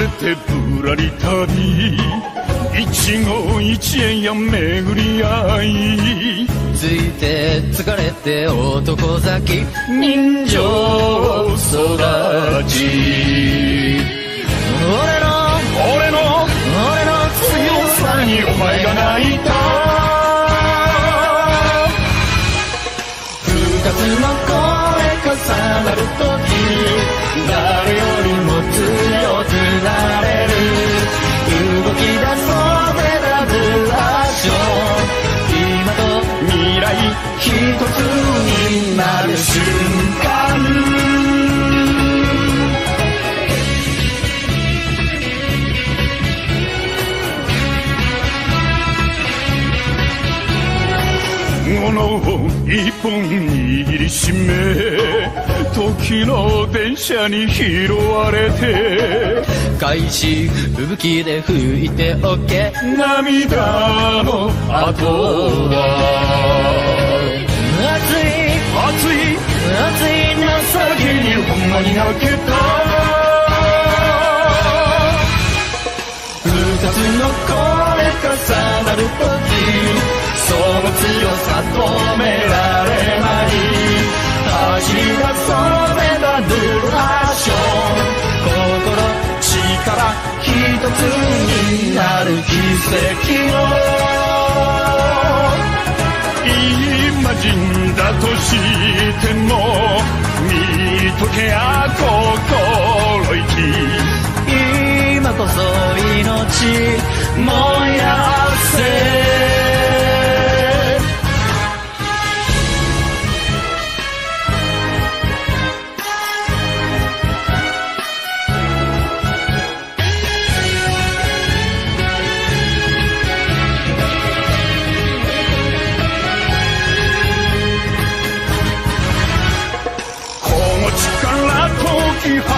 てぶらり旅、一期一会や巡り合い、 ついて疲れて男咲き人情育ち、俺の強さにお前が泣いた。二つの声重なるとき、誰よりも強くなれる。動き出そうぜダブラッション、今と未来一つになる瞬間。 物を一本握りしめ、時の電車に拾われて、 開始吹雪で吹いておけ、 涙の後は熱い情けにほんまに泣けた。 二つの声重なるとき、その強さ止められない。走り出そうぜダブルアクション、心力一つになる奇跡を今人だとしても見とけや心意気、 今こそ命燃やせ。 放つ時、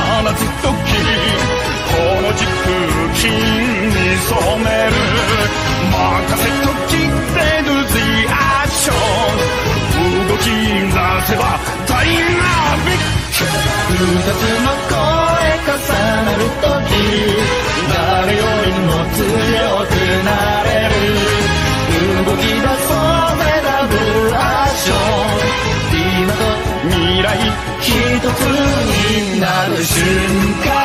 この軸金に染める、任せときでルズイアクション、動き出せばダイナミック。 二つの声重なるとき、誰よりも強くなれる。動き出そうぜダブルアクション、今と未来一つになる瞬間。